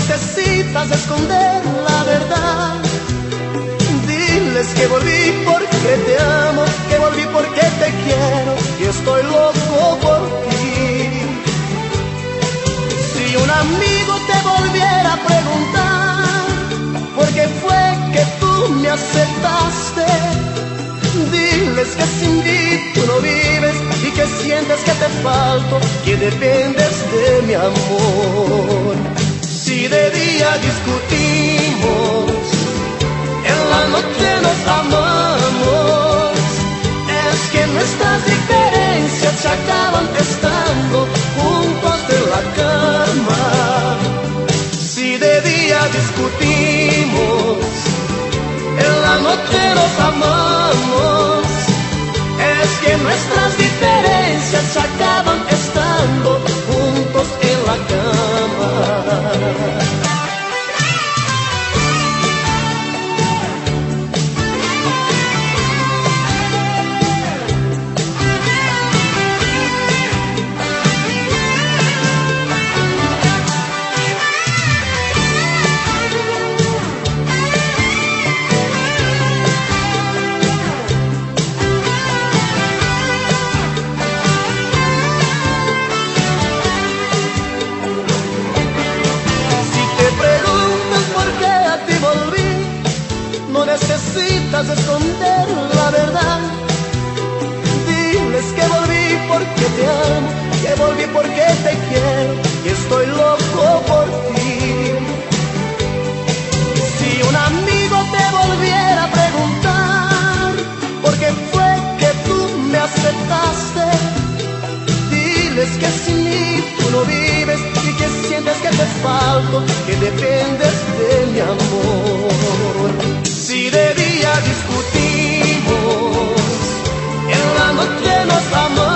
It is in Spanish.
necesitas esconder la verdad. Diles que volví porque te amo, que volví porque te quiero y estoy loco por ti. Si un amigo te volviera a preguntar por qué fue que tú me aceptaste, diles que sin mí tú no vives y que sientes que te falto, que dependes de mi amor. Si de día discutimos, en la noche nos amamos, es que nuestras diferencias se acaban estando juntos en la cama. Si de día discutimos, en la noche nos amamos, es que nuestras diferencias se acaban estando juntos en la cama. No necesitas esconder la verdad. Diles que volví porque te amo, que volví porque te quiero y estoy loco por ti. Si un amigo te volviera a preguntar por qué fue que tú me aceptaste, diles que sin mí tú no vives y que sientes que te falto, que dependes de mi amor. Si de día discutimos, en la noche nos amamos,